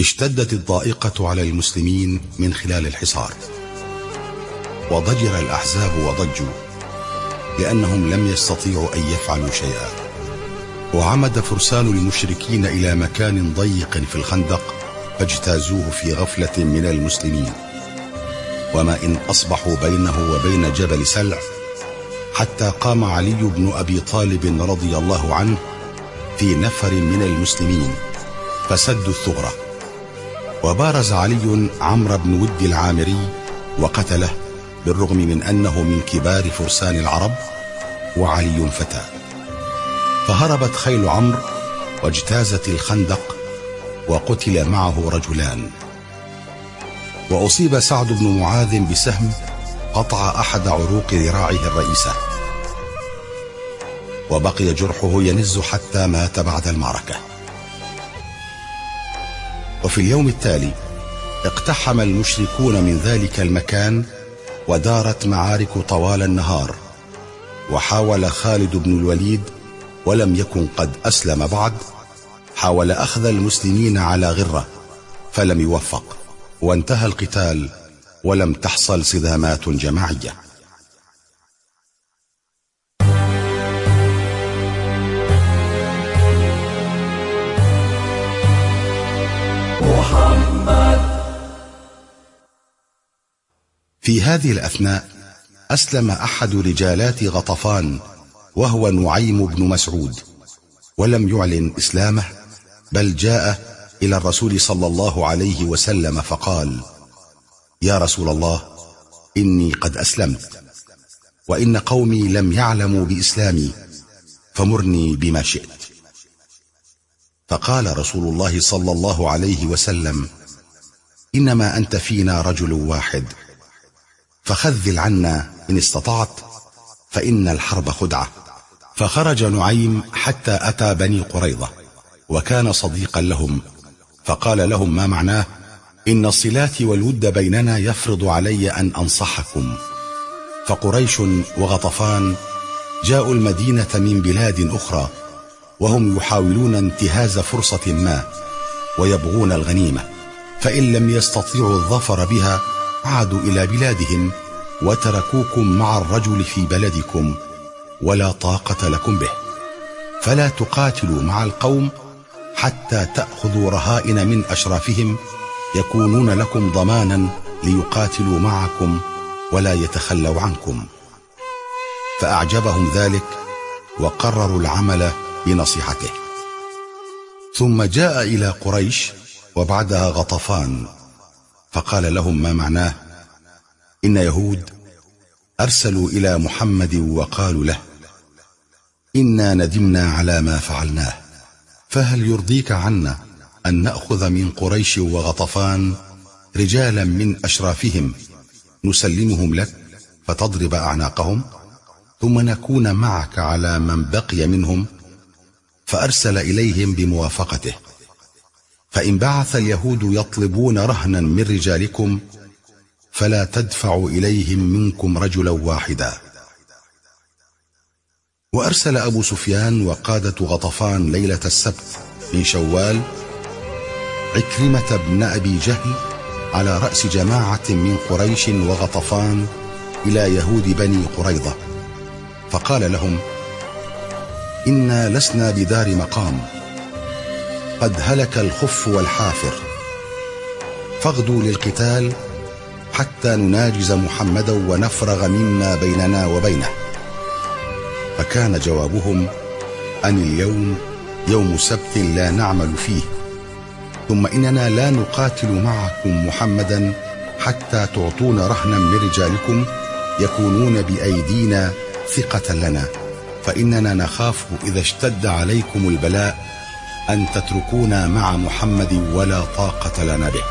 اشتدت الضائقة على المسلمين من خلال الحصار، وضجر الأحزاب وضجوا لأنهم لم يستطيعوا أن يفعلوا شيئا. وعمد فرسان المشركين إلى مكان ضيق في الخندق فاجتازوه في غفلة من المسلمين، وما إن أصبحوا بينه وبين جبل سلع حتى قام علي بن أبي طالب رضي الله عنه في نفر من المسلمين فسدوا الثغرة. وبارز علي عمرو بن ود العامري وقتله، بالرغم من أنه من كبار فرسان العرب وعلي فتى. فهربت خيل عمرو واجتازت الخندق، وقتل معه رجلان. وأصيب سعد بن معاذ بسهم قطع أحد عروق ذراعه الرئيسة، وبقي جرحه ينز حتى مات بعد المعركة. وفي اليوم التالي اقتحم المشركون من ذلك المكان، ودارت معارك طوال النهار. وحاول خالد بن الوليد ولم يكن قد أسلم بعد، حاول أخذ المسلمين على غرة فلم يوفق، وانتهى القتال ولم تحصل صدامات جماعية. في هذه الأثناء أسلم أحد رجالات غطفان وهو نعيم بن مسعود، ولم يعلن إسلامه، بل جاء إلى الرسول صلى الله عليه وسلم فقال: يا رسول الله، إني قد أسلمت، وإن قومي لم يعلموا بإسلامي، فمرني بما شئت. فقال رسول الله صلى الله عليه وسلم: إنما أنت فينا رجل واحد، فخذل عنا إن استطعت، فإن الحرب خدعة. فخرج نعيم حتى أتى بني قريظة، وكان صديقا لهم، فقال لهم ما معناه: إن الصلات والود بيننا يفرض علي أن أنصحكم. فقريش وغطفان جاءوا المدينة من بلاد أخرى، وهم يحاولون انتهاز فرصة ما ويبغون الغنيمة، فإن لم يستطيعوا الظفر بها عادوا إلى بلادهم وتركوكم مع الرجل في بلدكم، ولا طاقة لكم به. فلا تقاتلوا مع القوم حتى تأخذوا رهائن من أشرافهم يكونون لكم ضمانا ليقاتلوا معكم ولا يتخلوا عنكم. فأعجبهم ذلك وقرروا العمل بنصيحته. ثم جاء إلى قريش وبعدها غطفان، فقال لهم ما معناه: إن يهود أرسلوا إلى محمد وقالوا له: إنا ندمنا على ما فعلناه، فهل يرضيك عنا أن نأخذ من قريش وغطفان رجالا من أشرافهم نسلمهم لك فتضرب أعناقهم، ثم نكون معك على من بقي منهم؟ فأرسل إليهم بموافقته. فإن بعث اليهود يطلبون رهنا من رجالكم فلا تدفعوا إليهم منكم رجلا واحدا. وأرسل أبو سفيان وقادة غطفان ليلة السبت من شوال عكرمة بن أبي جهل على رأس جماعة من قريش وغطفان إلى يهود بني قريظة، فقال لهم: إنا لسنا بدار مقام، قد هلك الخف والحافر، فاغدوا للقتال حتى نناجز محمدا ونفرغ مما بيننا وبينه. فكان جوابهم أن اليوم يوم سبت لا نعمل فيه، ثم إننا لا نقاتل معكم محمدا حتى تعطون رهنا من رجالكم يكونون بأيدينا ثقة لنا، فإننا نخاف إذا اشتد عليكم البلاء أن تتركونا مع محمد ولا طاقة لنا به.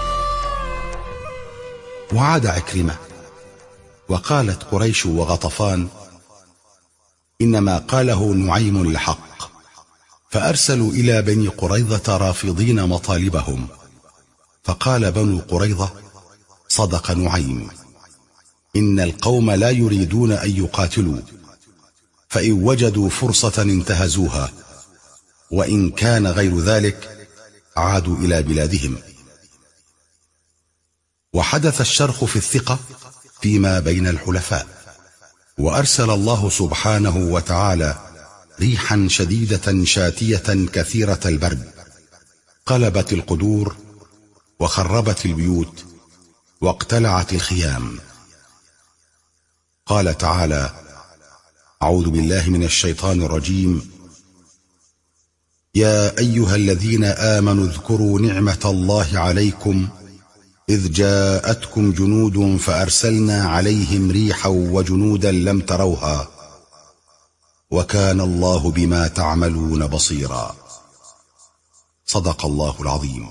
وعاد عكرمة، وقالت قريش وغطفان: إنما قاله نعيم لحق. فأرسلوا إلى بني قريظة رافضين مطالبهم، فقال بنو قريظة: صدق نعيم، إن القوم لا يريدون أن يقاتلوا، فإن وجدوا فرصة انتهزوها، وإن كان غير ذلك عادوا إلى بلادهم. وحدث الشرخ في الثقة فيما بين الحلفاء، وأرسل الله سبحانه وتعالى ريحا شديدة شاتية كثيرة البرد، قلبت القدور وخربت البيوت واقتلعت الخيام. قال تعالى: أعوذ بالله من الشيطان الرجيم: يا أيها الذين آمنوا اذكروا نعمة الله عليكم إذ جاءتكم جنود فأرسلنا عليهم ريحا وجنودا لم تروها وكان الله بما تعملون بصيرا. صدق الله العظيم.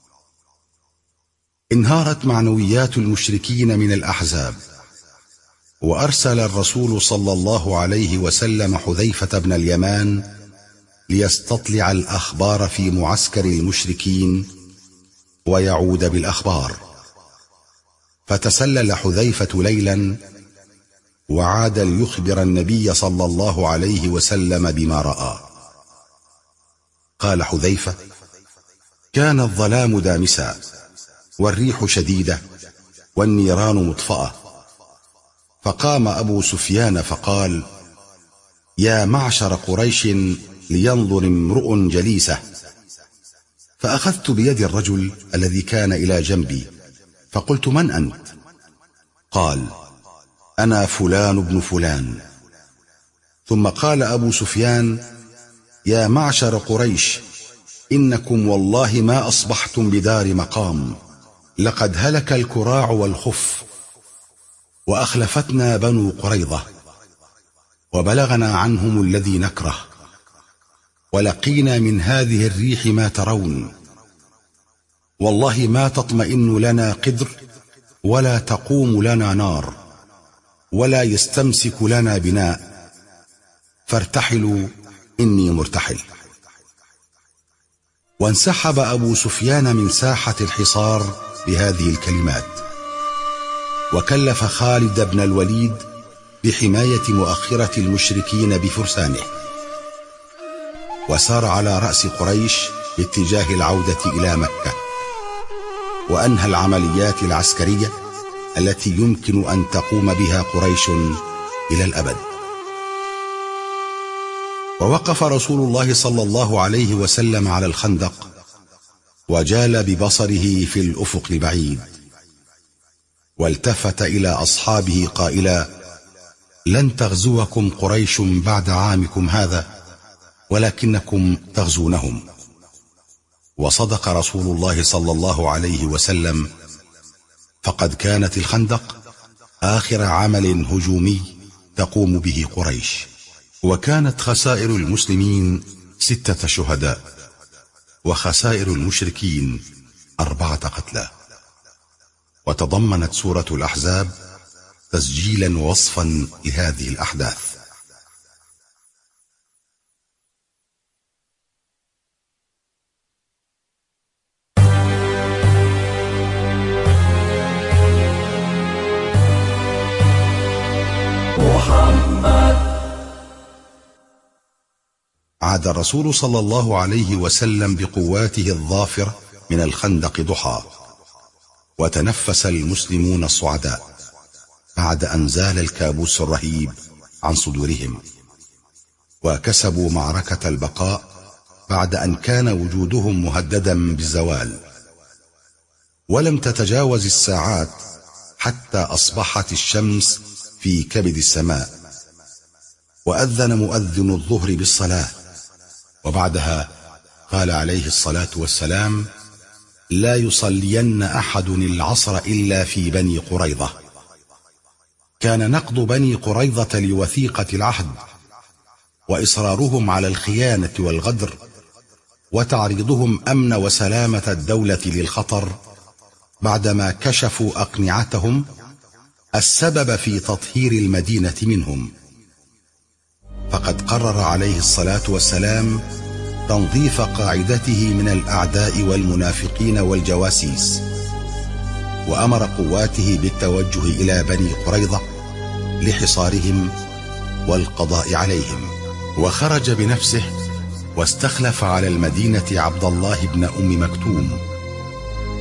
انهارت معنويات المشركين من الأحزاب، وأرسل الرسول صلى الله عليه وسلم حذيفة بن اليمان ليستطلع الأخبار في معسكر المشركين ويعود بالأخبار. فتسلل حذيفة ليلا وعاد ليخبر النبي صلى الله عليه وسلم بما رأى. قال حذيفة: كان الظلام دامسا والريح شديدة والنيران مطفأة، فقام أبو سفيان فقال: يا معشر قريش لينظر امرؤ جليسه. فأخذت بيد الرجل الذي كان إلى جنبي فقلت: من أنت؟ قال: أنا فلان بن فلان. ثم قال أبو سفيان: يا معشر قريش، إنكم والله ما أصبحتم بدار مقام، لقد هلك الكراع والخف، وأخلفتنا بنو قريظة، وبلغنا عنهم الذي نكره، ولقينا من هذه الريح ما ترون، والله ما تطمئن لنا قدر، ولا تقوم لنا نار، ولا يستمسك لنا بناء، فارتحلوا إني مرتحل. وانسحب أبو سفيان من ساحة الحصار بهذه الكلمات، وكلف خالد بن الوليد بحماية مؤخرة المشركين بفرسانه، وسار على رأس قريش باتجاه العودة إلى مكة، وأنهى العمليات العسكرية التي يمكن أن تقوم بها قريش إلى الأبد. ووقف رسول الله صلى الله عليه وسلم على الخندق، وجال ببصره في الأفق البعيد، والتفت إلى أصحابه قائلا: لن تغزوكم قريش بعد عامكم هذا، ولكنكم تغزونهم. وصدق رسول الله صلى الله عليه وسلم، فقد كانت الخندق آخر عمل هجومي تقوم به قريش، وكانت خسائر المسلمين 6 شهداء، وخسائر المشركين 4 قتلى. وتضمنت سورة الأحزاب تسجيلا ووصفا لهذه الأحداث. عاد الرسول صلى الله عليه وسلم بقواته الظافرة من الخندق ضحى، وتنفس المسلمون الصعداء بعد أن زال الكابوس الرهيب عن صدورهم، وكسبوا معركة البقاء بعد أن كان وجودهم مهددا بالزوال. ولم تتجاوز الساعات حتى أصبحت الشمس في كبد السماء، وأذن مؤذن الظهر بالصلاة، وبعدها قال عليه الصلاة والسلام: لا يصلين أحد العصر إلا في بني قريظة. كان نقض بني قريظة لوثيقة العهد، وإصرارهم على الخيانة والغدر، وتعريضهم أمن وسلامة الدولة للخطر بعدما كشفوا أقنعتهم السبب في تطهير المدينة منهم. فقد قرر عليه الصلاة والسلام تنظيف قاعدته من الأعداء والمنافقين والجواسيس، وأمر قواته بالتوجه إلى بني قريظة لحصارهم والقضاء عليهم، وخرج بنفسه واستخلف على المدينة عبد الله بن أم مكتوم،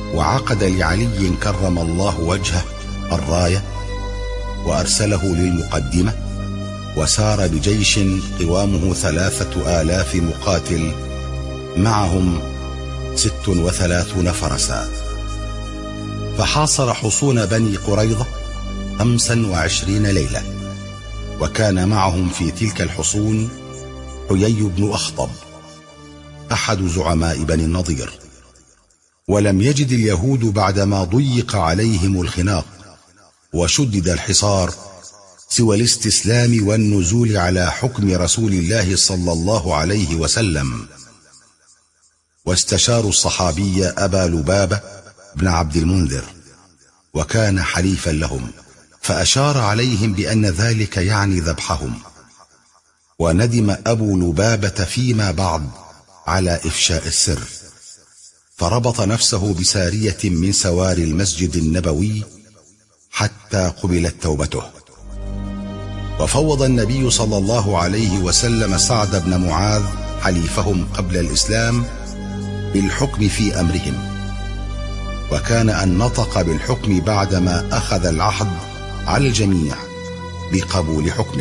وعقد لعلي كرم الله وجهه الراية، وأرسله للمقدمة، وسار بجيش قوامه 3000 مقاتل معهم 36 فرسا، فحاصر حصون بني قريظة 25 ليلة. وكان معهم في تلك الحصون حيي بن أخطب أحد زعماء بني النضير. ولم يجد اليهود بعدما ضيق عليهم الخناق وشدد الحصار سوى الاستسلام والنزول على حكم رسول الله صلى الله عليه وسلم. واستشاروا الصحابي أبا لبابة بن عبد المنذر، وكان حليفا لهم، فأشار عليهم بأن ذلك يعني ذبحهم. وندم أبو لبابة فيما بعد على إفشاء السر، فربط نفسه بسارية من سواري المسجد النبوي حتى قبلت توبته. وفوض النبي صلى الله عليه وسلم سعد بن معاذ حليفهم قبل الإسلام بالحكم في أمرهم، وكان أن نطق بالحكم بعدما أخذ العهد على الجميع بقبول حكمه.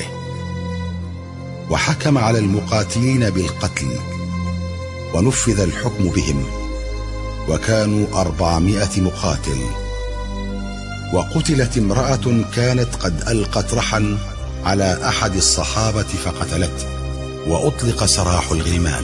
وحكم على المقاتلين بالقتل، ونفذ الحكم بهم، وكانوا 400 مقاتل. وقتلت امرأة كانت قد ألقت رحا على أحد الصحابة فقتلته، وأطلق سراح الغلمان.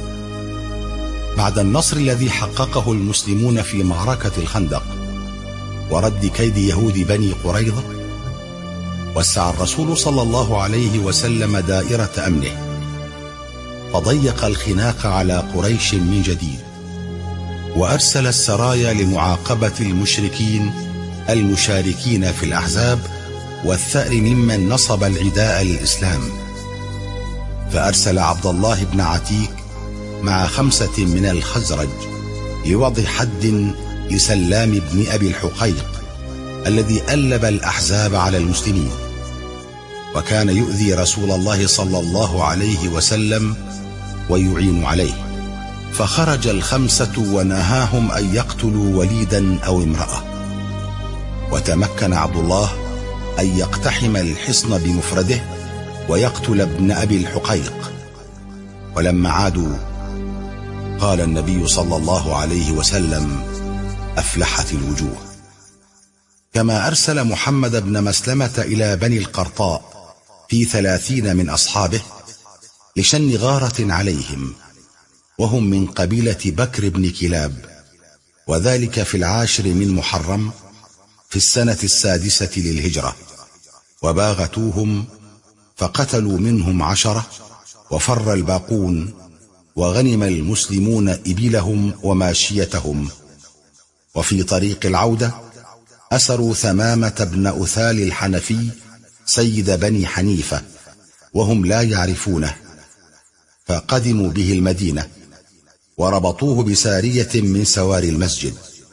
بعد النصر الذي حققه المسلمون في معركة الخندق ورد كيد يهود بني قريظة، وسع الرسول صلى الله عليه وسلم دائرة أمنه، فضيق الخناق على قريش من جديد، وأرسل السرايا لمعاقبة المشركين المشاركين في الأحزاب والثأر ممن نصب العداء للإسلام. فأرسل عبد الله بن عتيك مع 5 من الخزرج لوضع حد لسلام بن أبي الحقيق الذي ألب الأحزاب على المسلمين، وكان يؤذي رسول الله صلى الله عليه وسلم ويعين عليه. فخرج 5 ونهاهم أن يقتلوا وليدا أو امرأة. وتمكن عبد الله أن يقتحم الحصن بمفرده ويقتل ابن أبي الحقيق. ولما عادوا قال النبي صلى الله عليه وسلم: أفلحت الوجوه. كما أرسل محمد بن مسلمة إلى بني القرطاء في 30 من أصحابه لشن غارة عليهم، وهم من قبيلة بكر بن كلاب، وذلك في 10 من محرم في السنة 6 للهجرة. وباغتوهم فقتلوا منهم 10، وفر الباقون، وغنم المسلمون إبلهم وماشيتهم. وفي طريق العودة أسروا ثمامة بن أثال الحنفي سيد بني حنيفة وهم لا يعرفونه، فقدموا به المدينة، وربطوه بسارية من سواري المسجد.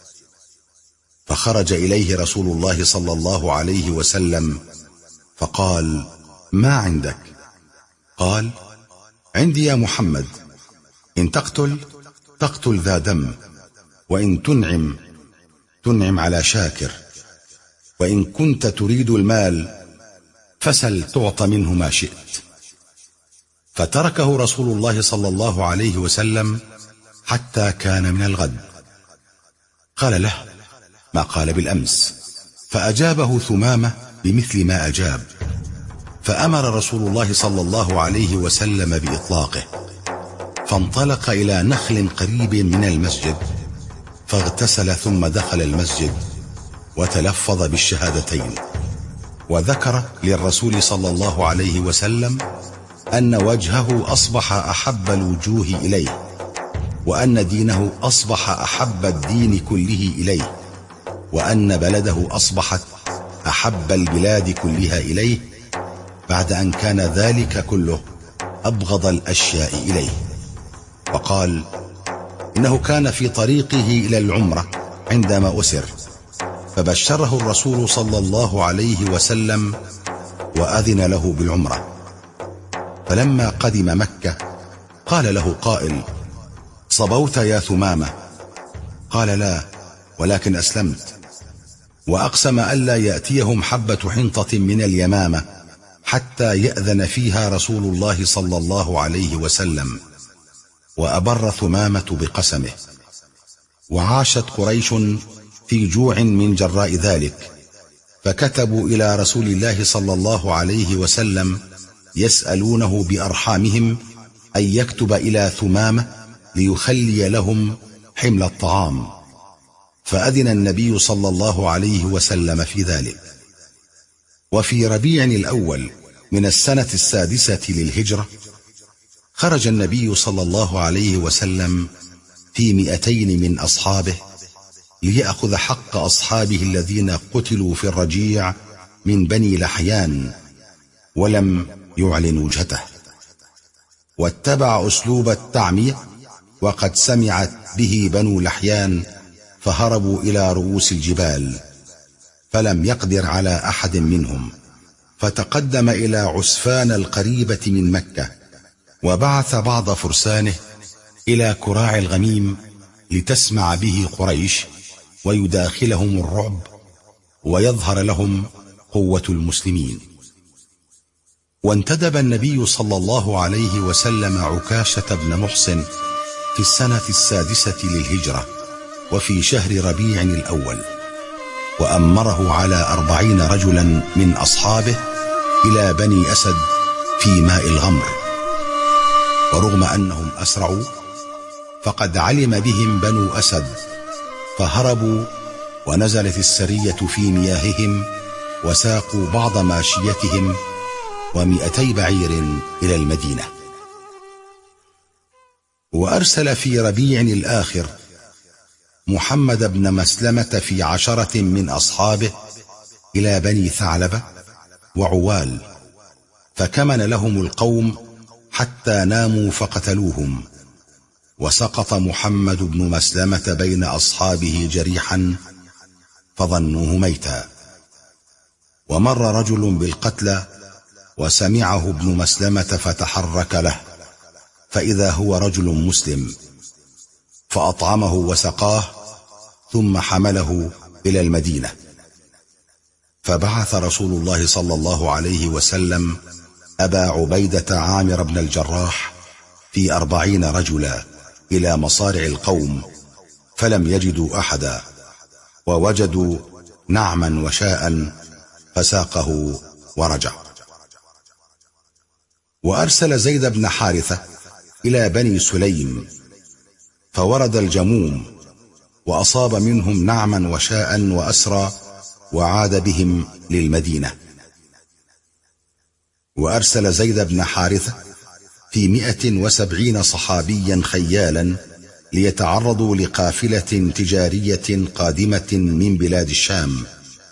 فخرج إليه رسول الله صلى الله عليه وسلم فقال: ما عندك؟ قال: عندي يا محمد، إن تقتل ذا دم، وإن تنعم على شاكر، وإن كنت تريد المال فسل تعطى منه ما شئت. فتركه رسول الله صلى الله عليه وسلم حتى كان من الغد. قال له ما قال بالأمس، فأجابه ثمامة بمثل ما أجاب. فأمر رسول الله صلى الله عليه وسلم بإطلاقه، فانطلق إلى نخل قريب من المسجد، فاغتسل ثم دخل المسجد وتلفظ بالشهادتين، وذكر للرسول صلى الله عليه وسلم أن وجهه أصبح أحب الوجوه إليه، وأن دينه أصبح أحب الدين كله إليه، وأن بلده أصبحت أحب البلاد كلها إليه، بعد أن كان ذلك كله أبغض الأشياء إليه. وقال: إنه كان في طريقه إلى العمرة عندما أسر، فبشره الرسول صلى الله عليه وسلم وأذن له بالعمرة. فلما قدم مكة قال له قائل: صبوت يا ثمامة؟ قال: لا، ولكن أسلمت. وأقسم ألا يأتيهم حبة حنطة من اليمامة حتى يأذن فيها رسول الله صلى الله عليه وسلم، وأبر ثمامة بقسمه. وعاشت قريش في جوع من جراء ذلك، فكتبوا إلى رسول الله صلى الله عليه وسلم يسألونه بأرحامهم أن يكتب إلى ثمامة ليخلي لهم حمل الطعام، فأذن النبي صلى الله عليه وسلم في ذلك. وفي ربيع الأول من السنة 6 للهجرة خرج النبي صلى الله عليه وسلم في 200 من أصحابه ليأخذ حق أصحابه الذين قتلوا في الرجيع من بني لحيان ولم يعلن وجهته، واتبع أسلوب التعمية، وقد سمعت به بنو لحيان فهربوا إلى رؤوس الجبال، فلم يقدر على أحد منهم، فتقدم إلى عسفان القريبة من مكة، وبعث بعض فرسانه إلى كراع الغميم لتسمع به قريش ويداخلهم الرعب ويظهر لهم قوة المسلمين. وانتدب النبي صلى الله عليه وسلم عكاشة بن محصن في السنة 6 للهجرة وفي شهر ربيع الأول، وأمره على 40 رجلا من أصحابه إلى بني أسد في ماء الغمر. ورغم أنهم أسرعوا فقد علم بهم بنو أسد، فهربوا ونزلت السرية في مياههم، وساقوا بعض ماشيتهم 200 بعير إلى المدينة. وأرسل في ربيع الآخر محمد بن مسلمة في 10 من أصحابه إلى بني ثعلبة وعوال، فكمن لهم القوم حتى ناموا فقتلوهم، وسقط محمد بن مسلمة بين أصحابه جريحا فظنوه ميتا. ومر رجل بالقتلى وسمعه ابن مسلمة فتحرك له، فإذا هو رجل مسلم، فأطعمه وسقاه، ثم حمله إلى المدينة. فبعث رسول الله صلى الله عليه وسلم أبا عبيدة عامر بن الجراح في 40 رجلا إلى مصارع القوم، فلم يجدوا أحدا، ووجدوا نعما وشاء فساقه ورجع. وأرسل زيد بن حارثة إلى بني سليم، فورد الجموم وأصاب منهم نعما وشاء وأسرى، وعاد بهم للمدينة. وأرسل زيد بن حارثة في 170 صحابيا خيالا ليتعرضوا لقافلة تجارية قادمة من بلاد الشام،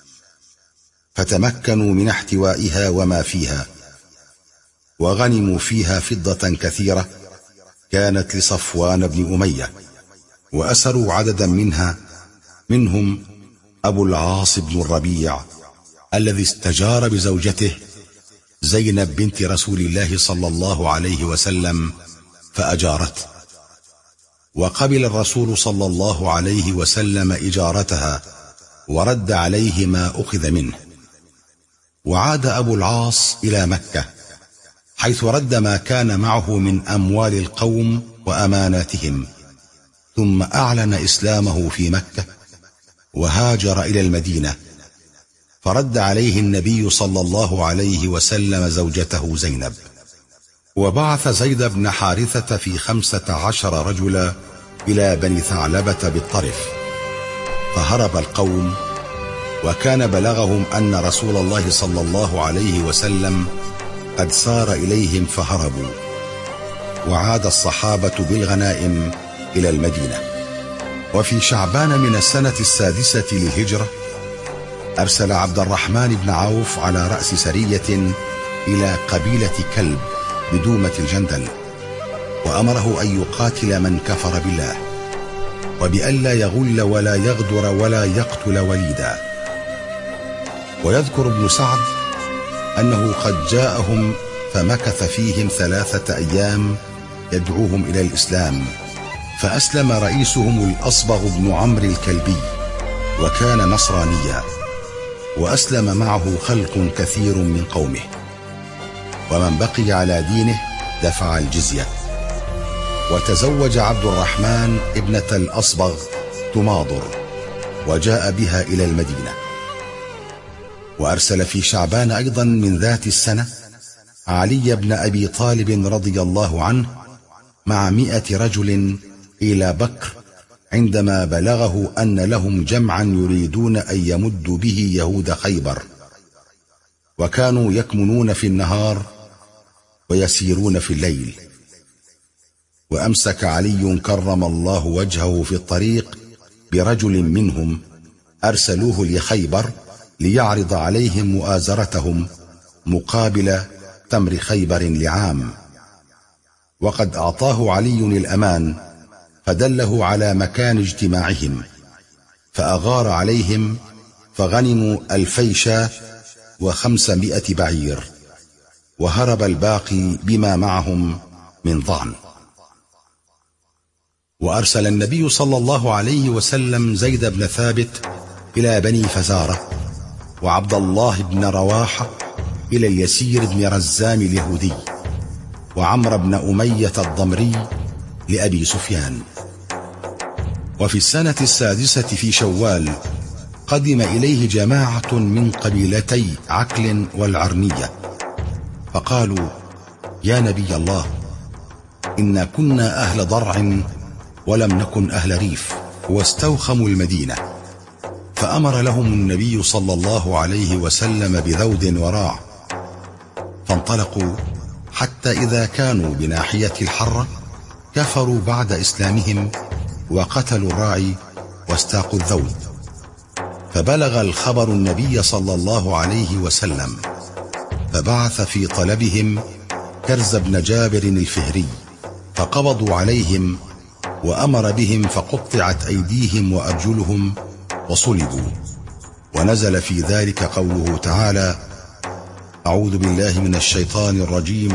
فتمكنوا من احتوائها وما فيها، وغنموا فيها فضة كثيرة كانت لصفوان بن أمية، وأسروا عددا منهم أبو العاص بن الربيع الذي استجار بزوجته زينب بنت رسول الله صلى الله عليه وسلم فأجارته، وقبل الرسول صلى الله عليه وسلم إجارتها ورد عليه ما أخذ منه. وعاد أبو العاص إلى مكة، حيث رد ما كان معه من أموال القوم وأماناتهم، ثم أعلن إسلامه في مكة وهاجر إلى المدينة، فرد عليه النبي صلى الله عليه وسلم زوجته زينب. وبعث زيد بن حارثة في 15 رجلا إلى بني ثعلبة بالطرف، فهرب القوم، وكان بلغهم أن رسول الله صلى الله عليه وسلم قد سار إليهم فهربوا. وعاد الصحابة بالغنائم إلى المدينة. وفي شعبان من السنة 6 للهجرة أرسل عبد الرحمن بن عوف على رأس سرية إلى قبيلة كلب بدومة الجندل، وأمره أن يقاتل من كفر بالله، وبألا يغل ولا يغدر ولا يقتل وليدا. ويذكر ابن سعد أنه قد جاءهم فمكث فيهم 3 أيام يدعوهم إلى الإسلام، فأسلم رئيسهم الأصبغ بن عمرو الكلبي، وكان نصرانيا، وأسلم معه خلق كثير من قومه، ومن بقي على دينه دفع الجزية. وتزوج عبد الرحمن ابنة الأصبغ تماضر، وجاء بها إلى المدينة. وأرسل في شعبان أيضا من ذات السنة علي بن أبي طالب رضي الله عنه مع 100 رجل إلى بكر، عندما بلغه أن لهم جمعا يريدون أن يمدوا به يهود خيبر، وكانوا يكمنون في النهار ويسيرون في الليل. وأمسك علي كرم الله وجهه في الطريق برجل منهم أرسلوه لخيبر ليعرض عليهم مؤازرتهم مقابل تمر خيبر لعام، وقد أعطاه علي الأمان، فدله على مكان اجتماعهم، فأغار عليهم فغنموا 2000 شاة و500 بعير، وهرب الباقي بما معهم من ضعن. وأرسل النبي صلى الله عليه وسلم زيد بن ثابت إلى بني فزارة، وعبد الله بن رواحة إلى اليسير بن رزام اليهودي، وعمر بن أمية الضمري لأبي سفيان. وفي السنة 6 في شوال قدم إليه جماعة من قبيلتي عكل والعرنية، فقالوا: يا نبي الله، إنا كنا أهل ضرع ولم نكن أهل ريف، واستوخموا المدينة، فأمر لهم النبي صلى الله عليه وسلم بذود وراع، فانطلقوا حتى إذا كانوا بناحية الحرة كفروا بعد إسلامهم، وقتلوا الراعي واستاقوا الذود. فبلغ الخبر النبي صلى الله عليه وسلم، فبعث في طلبهم كرز بن جابر الفهري، فقبضوا عليهم وأمر بهم، فقطعت أيديهم وأرجلهم وصلبوا. ونزل في ذلك قوله تعالى: أعوذ بالله من الشيطان الرجيم: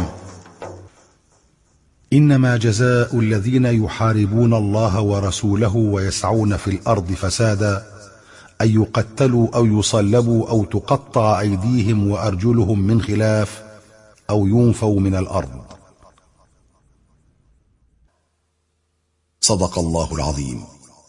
إنما جزاء الذين يحاربون الله ورسوله ويسعون في الأرض فسادا أن يقتلوا أو يصلبوا أو تقطع أيديهم وأرجلهم من خلاف أو ينفوا من الأرض. صدق الله العظيم.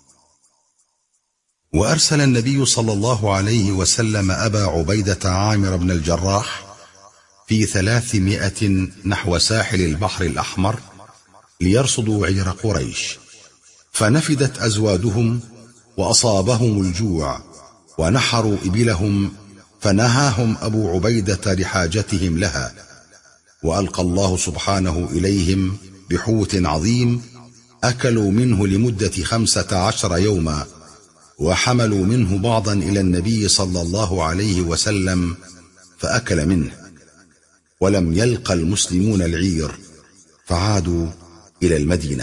وأرسل النبي صلى الله عليه وسلم أبا عبيدة عامر بن الجراح في 300 نحو ساحل البحر الأحمر ليرصدوا عير قريش، فنفدت أزوادهم وأصابهم الجوع، ونحروا إبلهم، فنهاهم أبو عبيدة لحاجتهم لها، وألقى الله سبحانه إليهم بحوت عظيم أكلوا منه لمدة 15 يوما، وحملوا منه بعضا إلى النبي صلى الله عليه وسلم فأكل منه، ولم يلق المسلمون العير، فعادوا إلى المدينة.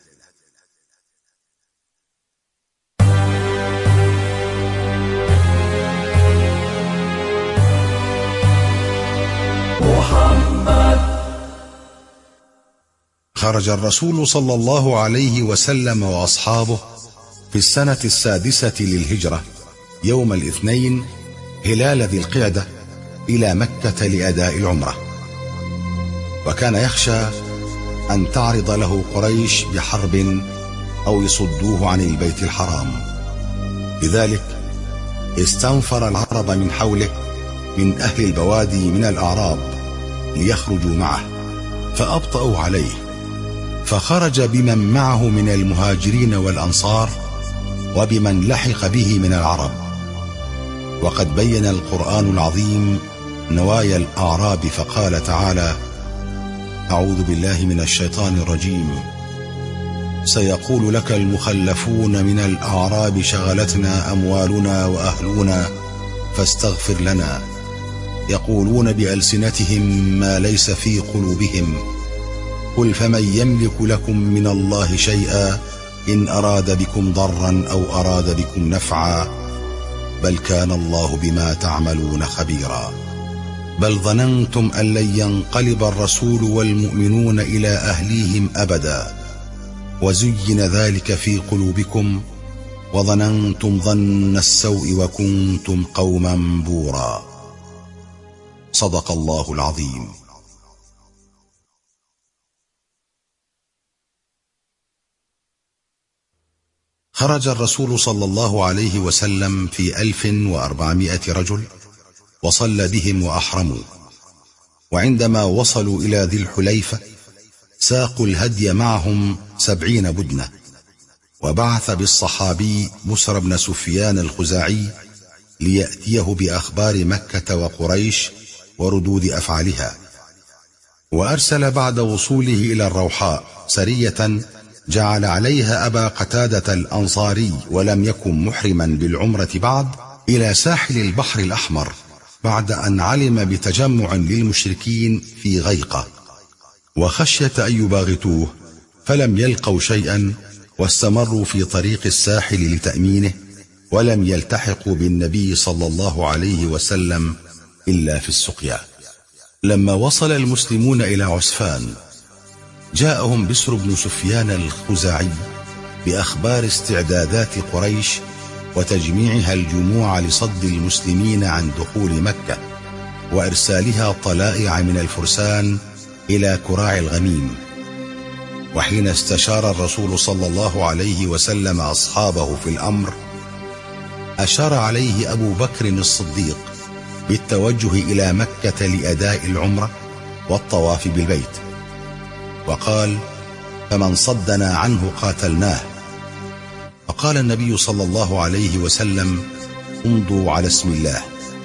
خرج الرسول صلى الله عليه وسلم وأصحابه في السنة 6 للهجرة يوم الاثنين هلال ذي القعدة إلى مكة لأداء العمرة، وكان يخشى أن تعرض له قريش بحرب أو يصدوه عن البيت الحرام، لذلك استنفر العرب من حوله من أهل البوادي من الأعراب ليخرجوا معه، فأبطأوا عليه، فخرج بمن معه من المهاجرين والأنصار وبمن لحق به من العرب. وقد بين القرآن العظيم نوايا الأعراب، فقال تعالى: أعوذ بالله من الشيطان الرجيم: سيقول لك المخلفون من الأعراب شغلتنا أموالنا وأهلنا فاستغفر لنا، يقولون بألسنتهم ما ليس في قلوبهم، قل فمن يملك لكم من الله شيئا إن أراد بكم ضرا أو أراد بكم نفعا، بل كان الله بما تعملون خبيرا. بل ظننتم أن لن ينقلب الرسول والمؤمنون إلى أهليهم أبدا، وزين ذلك في قلوبكم وظننتم ظن السوء وكنتم قوما بورا. صدق الله العظيم. خرج الرسول صلى الله عليه وسلم في 1400 رجل وصلى بهم وأحرموا، وعندما وصلوا إلى ذي الحليفة ساقوا الهدي معهم 70 بدنة، وبعث بالصحابي بسر بن سفيان الخزاعي ليأتيه بأخبار مكة وقريش وردود أفعالها. وأرسل بعد وصوله إلى الروحاء سرية جعل عليها أبا قتادة الأنصاري ولم يكن محرما بالعمرة بعد إلى ساحل البحر الأحمر بعد أن علم بتجمع للمشركين في غيقة، وخشية أن يباغتوه فلم يلقوا شيئا واستمروا في طريق الساحل لتأمينه، ولم يلتحقوا بالنبي صلى الله عليه وسلم إلا في السقيا. لما وصل المسلمون إلى عسفان جاءهم بسر بن سفيان الخزاعي بأخبار استعدادات قريش وتجميعها الجموع لصد المسلمين عن دخول مكة، وإرسالها طلائع من الفرسان إلى كراع الغميم. وحين استشار الرسول صلى الله عليه وسلم أصحابه في الأمر أشار عليه أبو بكر الصديق بالتوجه إلى مكة لأداء العمرة والطواف بالبيت، وقال: فمن صدنا عنه قاتلناه. فقال النبي صلى الله عليه وسلم: امضوا على اسم الله.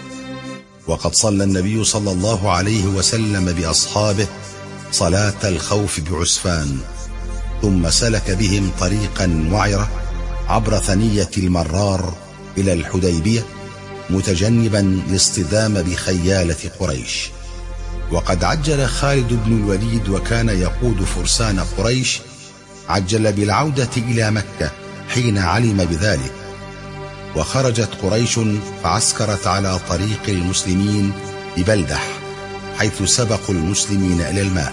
وقد صلى النبي صلى الله عليه وسلم بأصحابه صلاة الخوف بعسفان، ثم سلك بهم طريقا وعرة عبر ثنية المرار إلى الحديبية متجنبا الاصطدام بخيالة قريش. وقد عجل خالد بن الوليد وكان يقود فرسان قريش، عجل بالعودة إلى مكة حين علم بذلك. وخرجت قريش فعسكرت على طريق المسلمين ببلدح حيث سبقوا المسلمين إلى الماء.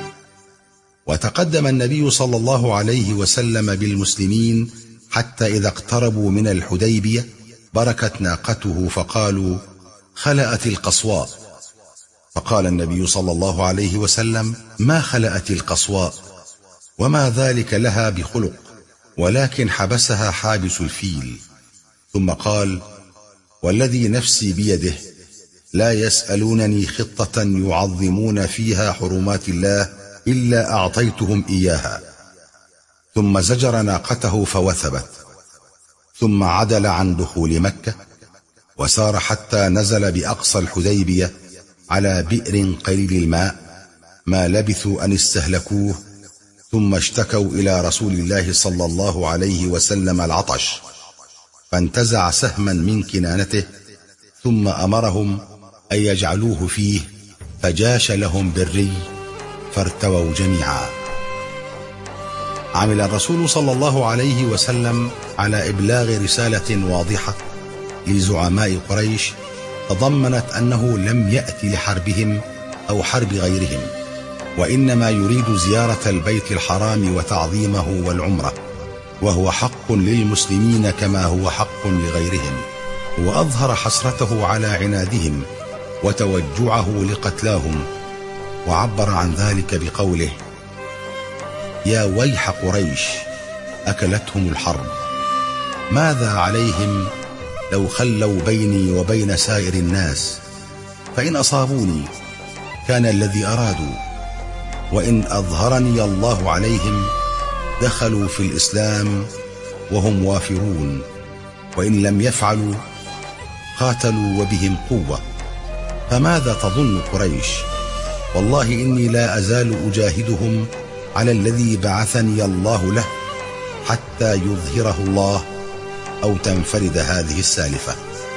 وتقدم النبي صلى الله عليه وسلم بالمسلمين حتى إذا اقتربوا من الحديبية بركت ناقته فقالوا: خلأت القصواء. فقال النبي صلى الله عليه وسلم: ما خلأت القصواء، وما ذلك لها بخلق، ولكن حبسها حابس الفيل. ثم قال: والذي نفسي بيده لا يسألونني خطة يعظمون فيها حرمات الله إلا أعطيتهم إياها. ثم زجر ناقته فوثبت، ثم عدل عن دخول مكة وسار حتى نزل بأقصى الحديبية على بئر قليل الماء، ما لبثوا أن استهلكوه. ثم اشتكوا إلى رسول الله صلى الله عليه وسلم العطش، فانتزع سهما من كنانته ثم أمرهم أن يجعلوه فيه، فجاش لهم بالري فارتووا جميعا. عمل الرسول صلى الله عليه وسلم على إبلاغ رسالة واضحة لزعماء قريش تضمنت أنه لم يأتي لحربهم أو حرب غيرهم، وإنما يريد زيارة البيت الحرام وتعظيمه والعمرة، وهو حق للمسلمين كما هو حق لغيرهم. وأظهر حسرته على عنادهم وتوجعه لقتلاهم، وعبر عن ذلك بقوله: يا ويح قريش أكلتهم الحرب، ماذا عليهم لو خلوا بيني وبين سائر الناس، فإن أصابوني كان الذي أرادوا، وإن أظهرني الله عليهم دخلوا في الإسلام وهم وافرون، وإن لم يفعلوا قاتلوا وبهم قوة. فماذا تظن قريش؟ والله إني لا أزال أجاهدهم على الذي بعثني الله له حتى يظهره الله أو تنفرد هذه السالفة.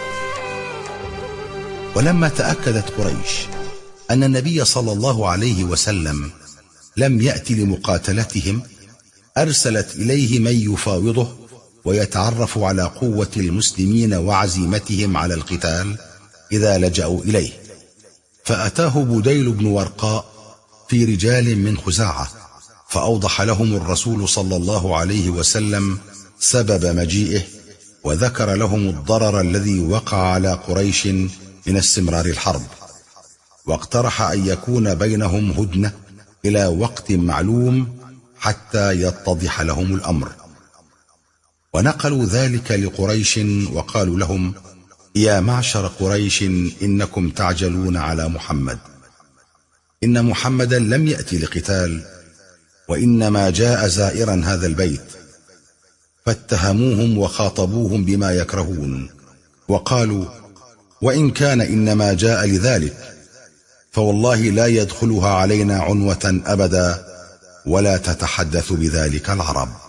ولما تأكدت قريش أن النبي صلى الله عليه وسلم لم يأتي لمقاتلتهم أرسلت إليه من يفاوضه ويتعرف على قوة المسلمين وعزيمتهم على القتال إذا لجأوا إليه. فأتاه بديل بن ورقاء في رجال من خزاعة، فأوضح لهم الرسول صلى الله عليه وسلم سبب مجيئه وذكر لهم الضرر الذي وقع على قريش من استمرار الحرب، واقترح أن يكون بينهم هدنة إلى وقت معلوم حتى يتضح لهم الأمر. ونقلوا ذلك لقريش وقالوا لهم: يا معشر قريش، إنكم تعجلون على محمد، إن محمدا لم يأتي لقتال، وإنما جاء زائرا هذا البيت. فاتهموهم وخاطبوهم بما يكرهون، وقالوا: وإن كان إنما جاء لذلك، فوالله لا يدخلها علينا عنوة أبدا، ولا تتحدث بذلك العرب.